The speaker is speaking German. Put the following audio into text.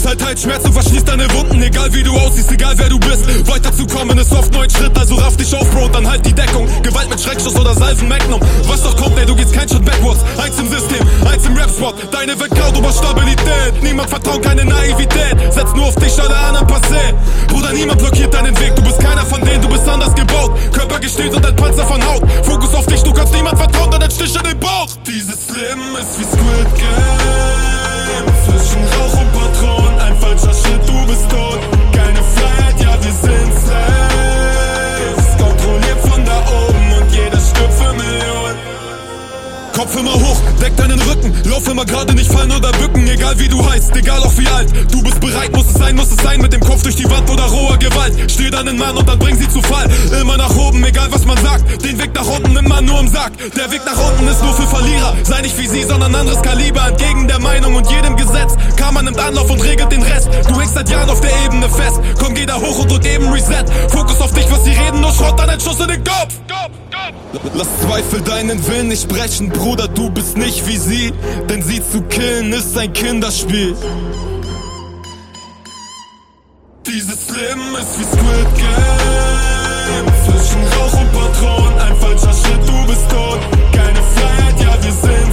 halt Schmerz und verschließt deine Wunden. Egal wie du aussiehst, egal wer du bist. Weiterzukommen ist oft nur ein Schritt, also raff dich auf, Bro, und dann halt die Deckung. Gewalt mit Schreckschuss oder Salven Magnum. Was doch kommt, ey, du gehst kein Schritt backwards. Eins im System, eins im Rap-Spot. Deine Welt klaut über Stabilität. Niemand vertraut, keine Naivität. Setz nur auf dich, alle anderen passé. Bruder, niemand blockiert deinen Weg. Du bist keiner von denen, du bist anders gebaut. Körper gestählt und ein Panzer von Haut. Fokus auf dich, du kannst niemand vertrauen, dann ein Stich in den Bauch. Dieses Leben ist wie Squid Game. Zwischen Rauch und Patronen, ein falscher Schritt, du bist tot. Keine Freiheit, ja, wir sind Slaves. Kontrolliert von da oben und jeder stirbt für Millionen. Kopf immer hoch, deck deinen Rücken. Lauf immer gerade, nicht fallen oder bücken. Egal wie du heißt, egal auch wie alt. Du bist bereit, muss es sein. Mit dem Kopf durch die Wand oder roher Gewalt. Steh deinen Mann und dann bring sie zu Fall. Immer nach oben, egal was man sagt. Den Weg nach unten nimmt man nur im Sack. Der Weg nach unten ist nur für Verlierer. Sei nicht wie sie, sondern anderes Kaliber. Entgegen der Meinung und jedem Gesetz. Karma nimmt Anlauf und regelt den Rest. Du hängst seit Jahren auf der Ebene fest. Komm, geh da hoch und drück eben Reset. Fokus auf dich, was sie reden, nur Schrott, dann ein Schuss in den Kopf. Lass Zweifel deinen Willen nicht brechen, Bruder, du bist nicht wie sie. Denn sie zu killen ist ein Kinderspiel. Dieses Leben ist wie Squid Game. Zwischen Rauch und Patronen, ein falscher Schritt, du bist tot. Keine Freiheit, ja, wir sind